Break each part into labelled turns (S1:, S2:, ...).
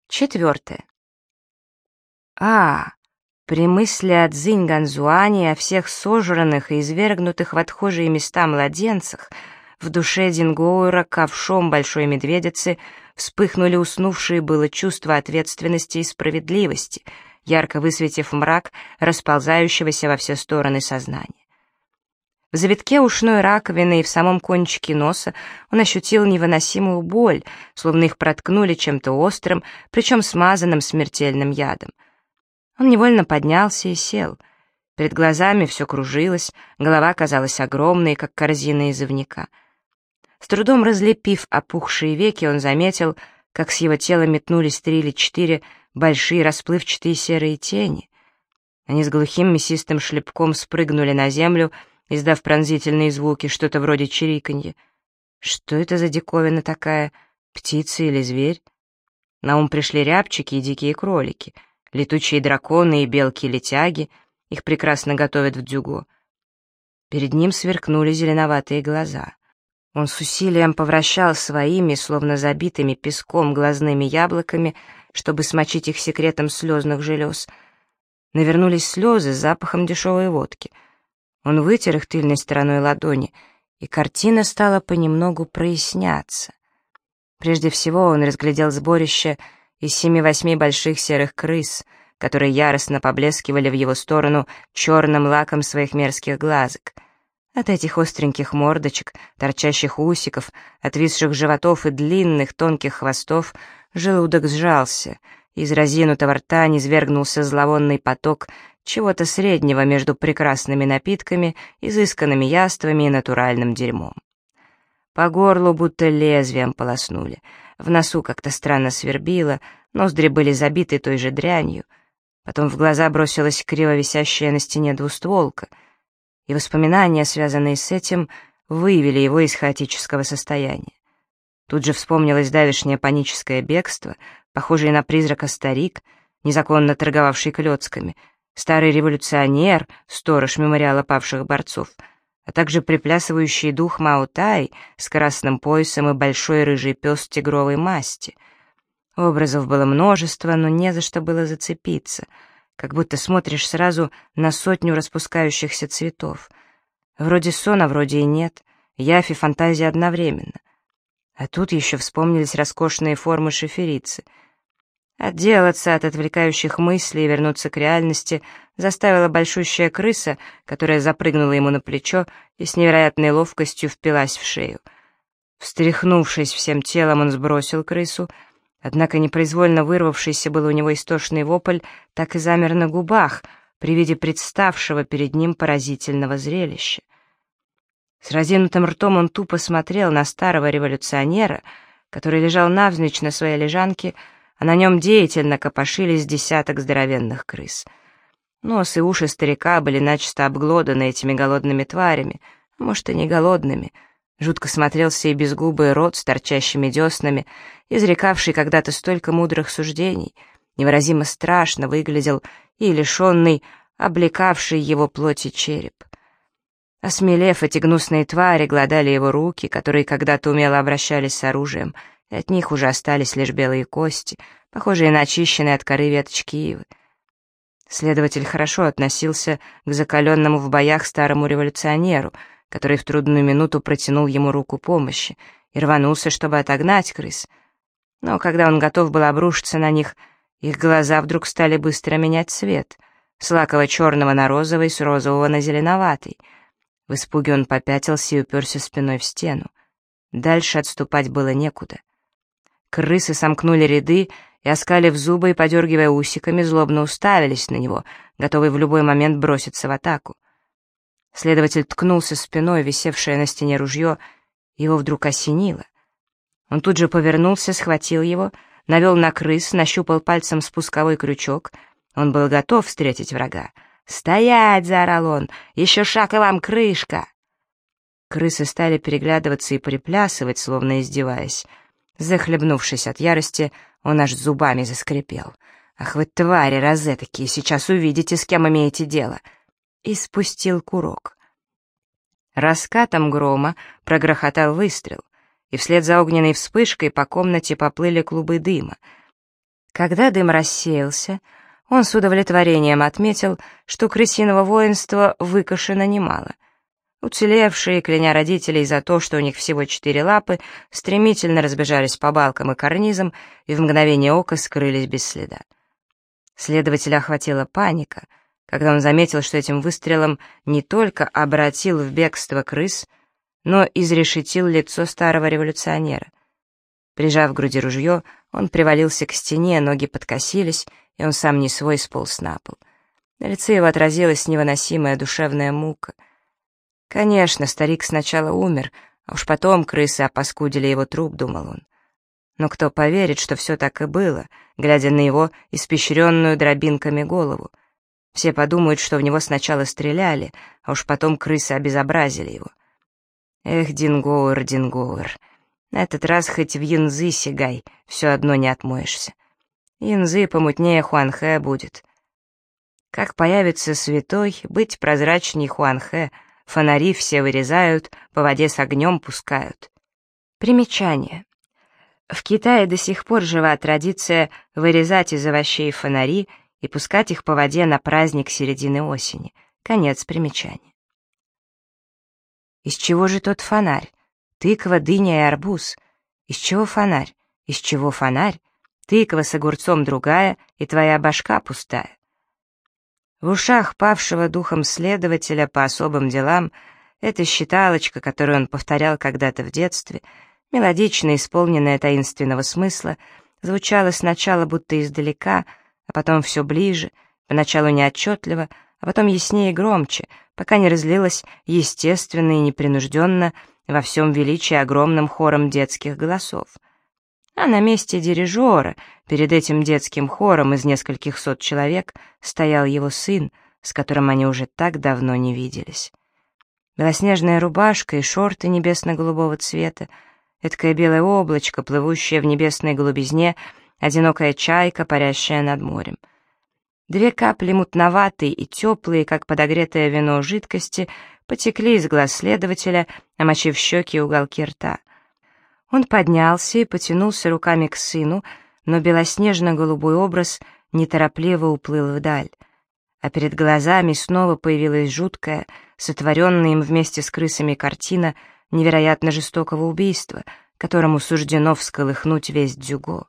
S1: 4. При мысли о Цзинь-Ганзуане и о всех сожранных и извергнутых в отхожие места младенцах в душе Дингоуэра ковшом большой медведицы вспыхнули уснувшие было чувства ответственности и справедливости, ярко высветив мрак расползающегося во все стороны сознания. В завитке ушной раковины и в самом кончике носа он ощутил невыносимую боль, словно их проткнули чем-то острым, причем смазанным смертельным ядом. Он невольно поднялся и сел. Перед глазами все кружилось, голова казалась огромной, как корзина из ивника. С трудом разлепив опухшие веки, он заметил, как с его тела метнулись 3 или 4 большие расплывчатые серые тени. Они с глухим мясистым шлепком спрыгнули на землю, издав пронзительные звуки, что-то вроде чириканья. Что это за диковина такая? Птица или зверь? На ум пришли рябчики и дикие кролики, летучие драконы и белки-летяги, их прекрасно готовят в дзюго. Перед ним сверкнули зеленоватые глаза. Он с усилием повращал своими, словно забитыми песком, глазными яблоками, чтобы смочить их секретом слезных желез. Навернулись слезы с запахом дешевой водки. Он вытер их тыльной стороной ладони, и картина стала понемногу проясняться. Прежде всего он разглядел сборище из 7-8 больших серых крыс, которые яростно поблескивали в его сторону черным лаком своих мерзких глазок. От этих остреньких мордочек, торчащих усиков, отвисших животов и длинных тонких хвостов желудок сжался, и из разинутого рта низвергнулся зловонный поток чего-то среднего между прекрасными напитками, изысканными яствами и натуральным дерьмом. По горлу будто лезвием полоснули, в носу как-то странно свербило, ноздри были забиты той же дрянью, потом в глаза бросилась криво висящая на стене двустволка, и воспоминания, связанные с этим, вывели его из хаотического состояния. Тут же вспомнилось давешнее паническое бегство, похожий на призрака старик, незаконно торговавший клёцками, старый революционер, сторож мемориала павших борцов, а также приплясывающий дух Мао-Тай с красным поясом и большой рыжий пес тигровой масти. Образов было множество, но не за что было зацепиться, как будто смотришь сразу на 100 распускающихся цветов. Вроде сон, а вроде и нет, явь и фантазия одновременно. А тут еще вспомнились роскошные формы шиферицы. Отделаться от отвлекающих мыслей и вернуться к реальности заставила большущая крыса, которая запрыгнула ему на плечо и с невероятной ловкостью впилась в шею. Встряхнувшись всем телом, он сбросил крысу, однако непроизвольно вырвавшийся был у него истошный вопль так и замер на губах при виде представшего перед ним поразительного зрелища. С разинутым ртом он тупо смотрел на старого революционера, который лежал навзничь на своей лежанке, а на нем деятельно копошились десяток здоровенных крыс. Нос и уши старика были начисто обглоданы этими голодными тварями, а может и не голодными. Жутко смотрелся и безгубый рот с торчащими деснами, изрекавший когда-то столько мудрых суждений, невыразимо страшно выглядел и лишенный, облекавший его плоти череп. Осмелев, эти гнусные твари глодали его руки, которые когда-то умело обращались с оружием, и от них уже остались лишь белые кости, похожие на очищенные от коры веточки ивы. Следователь хорошо относился к закаленному в боях старому революционеру, который в трудную минуту протянул ему руку помощи и рванулся, чтобы отогнать крыс. Но когда он готов был обрушиться на них, их глаза вдруг стали быстро менять цвет, с лаково-черного на розовый, с розового на зеленоватый. В испуге он попятился и уперся спиной в стену. Дальше отступать было некуда. Крысы сомкнули ряды и, оскалив зубы и подергивая усиками, злобно уставились на него, готовые в любой момент броситься в атаку. Следователь ткнулся спиной в висевшее на стене ружье, и его вдруг осенило. Он тут же повернулся, схватил его, навел на крыс, нащупал пальцем спусковой крючок. Он был готов встретить врага. «Стоять!» — заорал он. «Еще шаг, и вам крышка!» Крысы стали переглядываться и приплясывать, словно издеваясь. Захлебнувшись от ярости, он аж зубами заскрипел. «Ах вы твари розетокие, сейчас увидите, с кем имеете дело!» И спустил курок. Раскатом грома прогрохотал выстрел, и вслед за огненной вспышкой по комнате поплыли клубы дыма. Когда дым рассеялся, он с удовлетворением отметил, что крысиного воинства выкошено немало. Уцелевшие, кляня родителей за то, что у них всего 4 лапы, стремительно разбежались по балкам и карнизам и в мгновение ока скрылись без следа. Следователя охватила паника, когда он заметил, что этим выстрелом не только обратил в бегство крыс, но изрешетил лицо старого революционера. Прижав к груди ружье, он привалился к стене, ноги подкосились, и он сам не свой сполз на пол. На лице его отразилась невыносимая душевная мука. Конечно, старик сначала умер, а уж потом крысы опаскудили его труп, думал он. Но кто поверит, что все так и было, глядя на его испещренную дробинками голову? Все подумают, что в него сначала стреляли, а уж потом крысы обезобразили его. Эх, Дингоуэр, Дингоуэр, на этот раз хоть в янзы сигай, все одно не отмоешься. Янзы помутнее Хуанхэ будет. Как появится святой, быть прозрачней Хуанхэ, фонари все вырезают, по воде с огнем пускают. Примечание. В Китае до сих пор жива традиция вырезать из овощей фонари и пускать их по воде на праздник середины осени. Конец примечания. Из чего же тот фонарь? Тыква, дыня и арбуз. Из чего фонарь? Из чего фонарь? Тыква с огурцом другая, и твоя башка пустая. В ушах павшего духом следователя по особым делам эта считалочка, которую он повторял когда-то в детстве, мелодично исполненная таинственного смысла, звучала сначала будто издалека, а потом все ближе, поначалу неотчетливо, а потом яснее и громче, пока не разлилась естественно и непринужденно во всем величии огромным хором детских голосов. А на месте дирижера, перед этим детским хором из нескольких сот человек, стоял его сын, с которым они уже так давно не виделись. Белоснежная рубашка и шорты небесно-голубого цвета, эдакое белое облачко, плывущее в небесной голубизне, одинокая чайка, парящая над морем. 2 капли мутноватые и теплые, как подогретое вино жидкости, потекли из глаз следователя, омочив щеки и уголки рта. Он поднялся и потянулся руками к сыну, но белоснежно-голубой образ неторопливо уплыл вдаль, а перед глазами снова появилась жуткая, сотворенная им вместе с крысами картина невероятно жестокого убийства, которому суждено всколыхнуть весь Дзюго.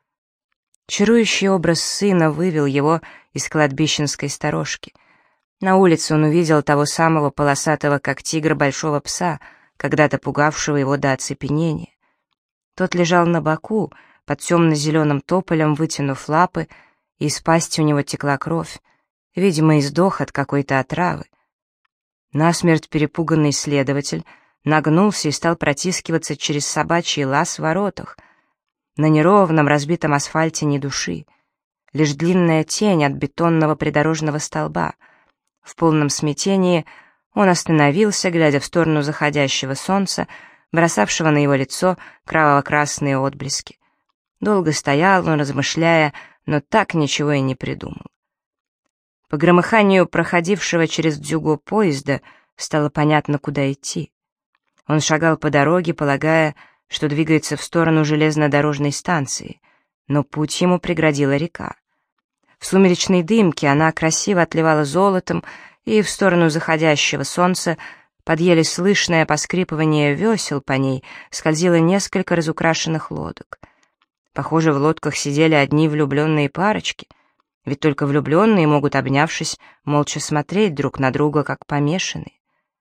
S1: Чарующий образ сына вывел его из кладбищенской сторожки. На улице он увидел того самого полосатого, как тигр, большого пса, когда-то пугавшего его до оцепенения. Тот лежал на боку, под темно-зеленым тополем, вытянув лапы, и из пасти у него текла кровь, видимо, издох от какой-то отравы. Насмерть перепуганный следователь нагнулся и стал протискиваться через собачий лаз в воротах. На неровном, разбитом асфальте ни души, лишь длинная тень от бетонного придорожного столба. В полном смятении он остановился, глядя в сторону заходящего солнца, бросавшего на его лицо кроваво-красные отблески. Долго стоял он, размышляя, но так ничего и не придумал. По громыханию проходившего через Дзюго поезда стало понятно, куда идти. Он шагал по дороге, полагая, что двигается в сторону железнодорожной станции, но путь ему преградила река. В сумеречной дымке она красиво отливала золотом, и в сторону заходящего солнца под еле слышное поскрипывание весел по ней скользило несколько разукрашенных лодок. Похоже, в лодках сидели одни влюбленные парочки, ведь только влюбленные могут, обнявшись, молча смотреть друг на друга, как помешанные.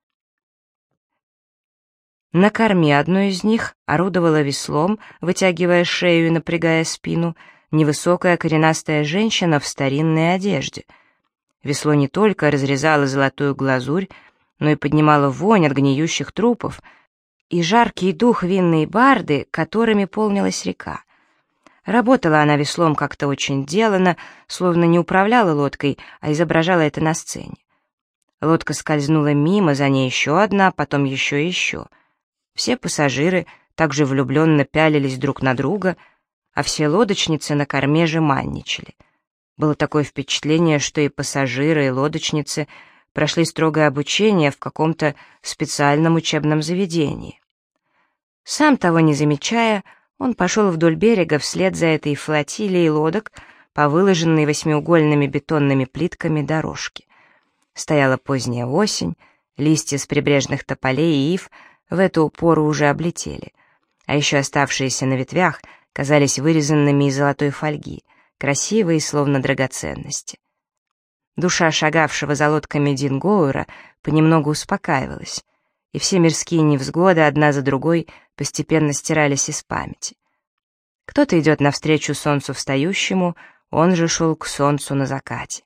S1: На корме одной из них орудовала веслом, вытягивая шею и напрягая спину, невысокая коренастая женщина в старинной одежде. Весло не только разрезало золотую глазурь, но и поднимало вонь от гниющих трупов и жаркий дух винной барды, которыми полнилась река. Работала она веслом как-то очень делано, словно не управляла лодкой, а изображала это на сцене. Лодка скользнула мимо, за ней еще одна, потом еще и еще. Все пассажиры также влюбленно пялились друг на друга, а все лодочницы на корме жеманничали. Было такое впечатление, что и пассажиры, и лодочницы прошли строгое обучение в каком-то специальном учебном заведении. Сам того не замечая, Он пошел вдоль берега вслед за этой флотилией лодок по выложенной восьмиугольными бетонными плитками дорожке. Стояла поздняя осень, листья с прибрежных тополей и ив в эту пору уже облетели, а еще оставшиеся на ветвях казались вырезанными из золотой фольги, красивые, словно драгоценности. Душа шагавшего за лодками Дингоуэра понемногу успокаивалась, и все мирские невзгоды одна за другой постепенно стирались из памяти. Кто-то идет навстречу солнцу встающему, он же шел к солнцу на закате.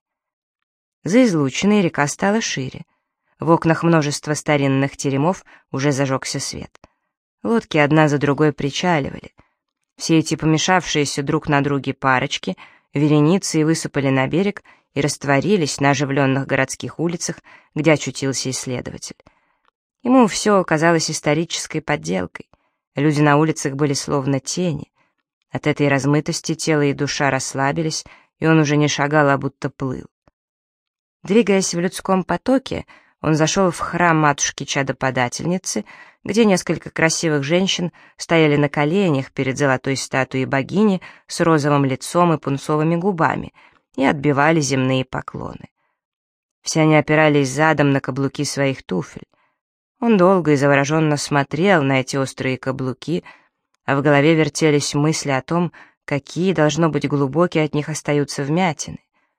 S1: За излучиной река стала шире. В окнах множества старинных теремов уже зажегся свет. Лодки одна за другой причаливали. Все эти помешавшиеся друг на друге парочки вереницей высыпали на берег и растворились на оживленных городских улицах, где очутился исследователь. Ему все казалось исторической подделкой. Люди на улицах были словно тени. От этой размытости тело и душа расслабились, и он уже не шагал, а будто плыл. Двигаясь в людском потоке, он зашел в храм матушки-чадоподательницы, где несколько красивых женщин стояли на коленях перед золотой статуей богини с розовым лицом и пунцовыми губами и отбивали земные поклоны. Все они опирались задом на каблуки своих туфель. Он долго и завороженно смотрел на эти острые каблуки, а в голове вертелись мысли о том, какие, должно быть, глубокие от них остаются вмятины.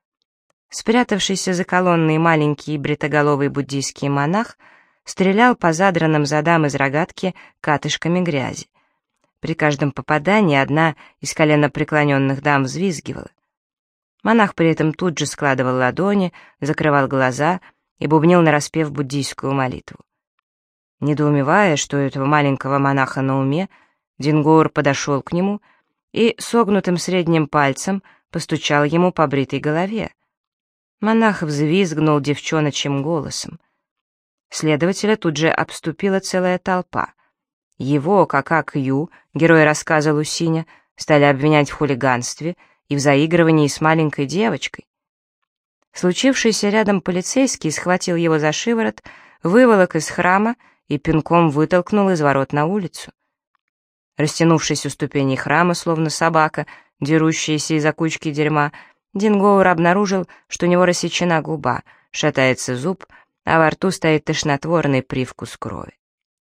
S1: Спрятавшийся за колонной маленький бритоголовый буддийский монах стрелял по задранным задам из рогатки катышками грязи. При каждом попадании одна из коленопреклоненных дам взвизгивала. Монах при этом тут же складывал ладони, закрывал глаза и бубнил нараспев буддийскую молитву. Недоумевая, что у этого маленького монаха на уме, Дингоуэр подошел к нему и согнутым средним пальцем постучал ему по бритой голове. Монах взвизгнул девчоночьим голосом. Следователя тут же обступила целая толпа. Его, Кака Кью, герой рассказа Лусиня, стали обвинять в хулиганстве и в заигрывании с маленькой девочкой. Случившийся рядом полицейский схватил его за шиворот, выволок из храма и пинком вытолкнул из ворот на улицу. Растянувшись у ступеней храма, словно собака, дерущаяся из-за кучки дерьма, Дингоуэр обнаружил, что у него рассечена губа, шатается зуб, а во рту стоит тошнотворный привкус крови.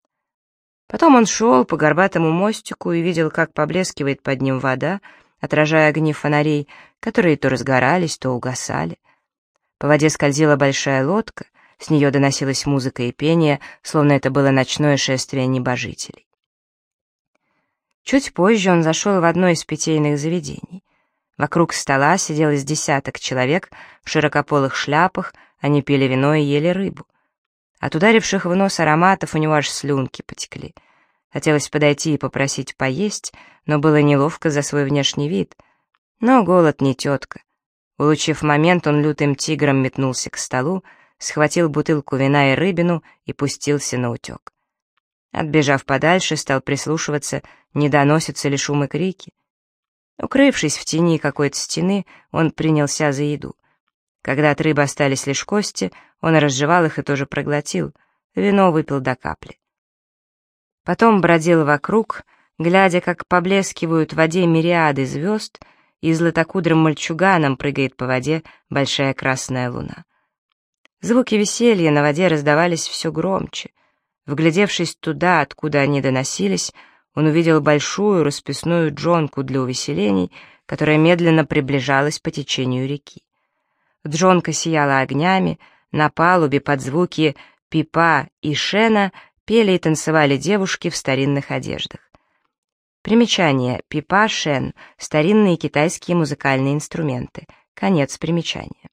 S1: Потом он шел по горбатому мостику и видел, как поблескивает под ним вода, отражая огни фонарей, которые то разгорались, то угасали. По воде скользила большая лодка, с нее доносилась музыка и пение, словно это было ночное шествие небожителей. Чуть позже он зашел в одно из питейных заведений. Вокруг стола сидело с десяток человек в широкополых шляпах, они пили вино и ели рыбу. От ударивших в нос ароматов у него аж слюнки потекли. Хотелось подойти и попросить поесть, но было неловко за свой внешний вид. Но голод не тетка. Улучив момент, он лютым тигром метнулся к столу, схватил бутылку вина и рыбину и пустился наутек. Отбежав подальше, стал прислушиваться, не доносятся ли шум и крики. Укрывшись в тени какой-то стены, он принялся за еду. Когда от рыбы остались лишь кости, он разжевал их и тоже проглотил, вино выпил до капли. Потом бродил вокруг, глядя, как поблескивают в воде мириады звезд, и златокудрым мальчуганом прыгает по воде большая красная луна. Звуки веселья на воде раздавались все громче. Вглядевшись туда, откуда они доносились, он увидел большую расписную джонку для увеселений, которая медленно приближалась по течению реки. Джонка сияла огнями, на палубе под звуки пипа и шена пели и танцевали девушки в старинных одеждах. Примечание: пипа, шен — старинные китайские музыкальные инструменты. Конец примечания.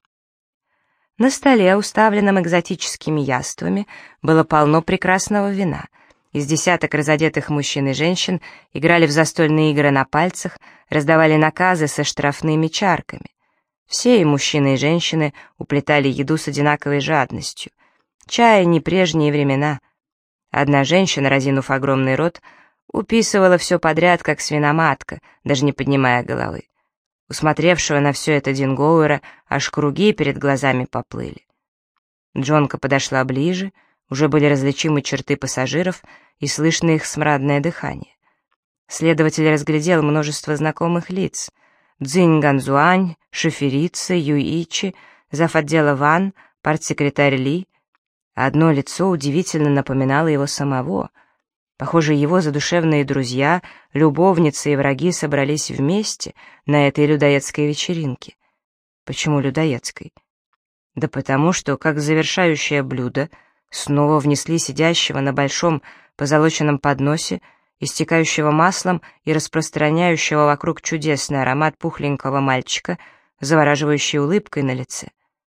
S1: На столе, уставленном экзотическими яствами, было полно прекрасного вина. Из десяток разодетых мужчин и женщин играли в застольные игры на пальцах, раздавали наказы со штрафными чарками. Все, и мужчины, и женщины, уплетали еду с одинаковой жадностью. Чая не прежние времена. Одна женщина, разинув огромный рот, уписывала все подряд, как свиноматка, даже не поднимая головы. Усмотревшего на все это Дингоуэра аж круги перед глазами поплыли. Джонка подошла ближе, уже были различимы черты пассажиров и слышно их смрадное дыхание. Следователь разглядел множество знакомых лиц: Цзинь Ганзуань, шоферица, Юйичи, зав. Отдела Ван, партсекретарь Ли. Одно лицо удивительно напоминало его самого. Похоже, его задушевные друзья, любовницы и враги собрались вместе на этой людоедской вечеринке. Почему людоедской? Да потому что, как завершающее блюдо, снова внесли сидящего на большом позолоченном подносе, истекающего маслом и распространяющего вокруг чудесный аромат пухленького мальчика, завораживающей улыбкой на лице.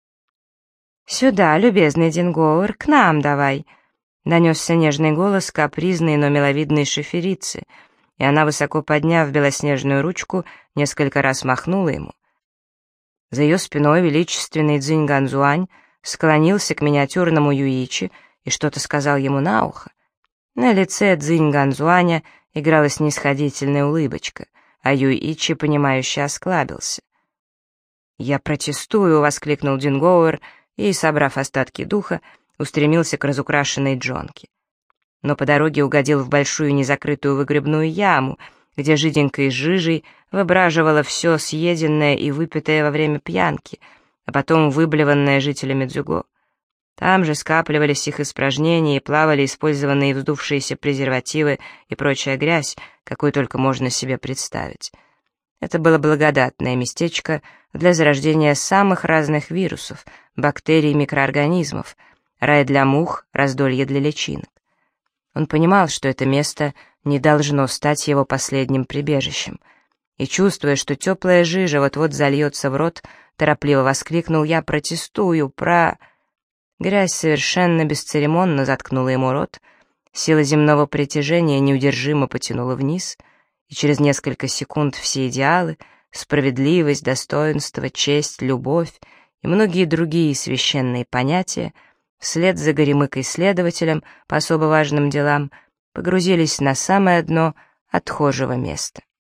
S1: «Сюда, любезный Дингоуэр, к нам давай!» — донесся нежный голос капризной, но миловидной шоферицы, и она, высоко подняв белоснежную ручку, несколько раз махнула ему. За ее спиной величественный Цзинь Ганзуань склонился к миниатюрному Юичи и что-то сказал ему на ухо. На лице Цзинь Ганзуаня играла снисходительная улыбочка, а Юичи, понимающе осклабился. «Я протестую!» — воскликнул Дингоуэр и, собрав остатки духа, устремился к разукрашенной джонке. Но по дороге угодил в большую незакрытую выгребную яму, где жиденькой жижей выбраживало все съеденное и выпитое во время пьянки, а потом выблеванное жителями Дзюго. Там же скапливались их испражнения и плавали использованные вздувшиеся презервативы и прочая грязь, какую только можно себе представить. Это было благодатное местечко для зарождения самых разных вирусов, бактерий и микроорганизмов, рай для мух, раздолье для личинок. Он понимал, что это место не должно стать его последним прибежищем, и, чувствуя, что теплая жижа вот-вот зальется в рот, торопливо воскликнул: «Я протестую, Грязь совершенно бесцеремонно заткнула ему рот, сила земного притяжения неудержимо потянула вниз, и через несколько секунд все идеалы — справедливость, достоинство, честь, любовь и многие другие священные понятия — вслед за горемыкой-следователем по особо важным делам погрузились на самое дно отхожего места.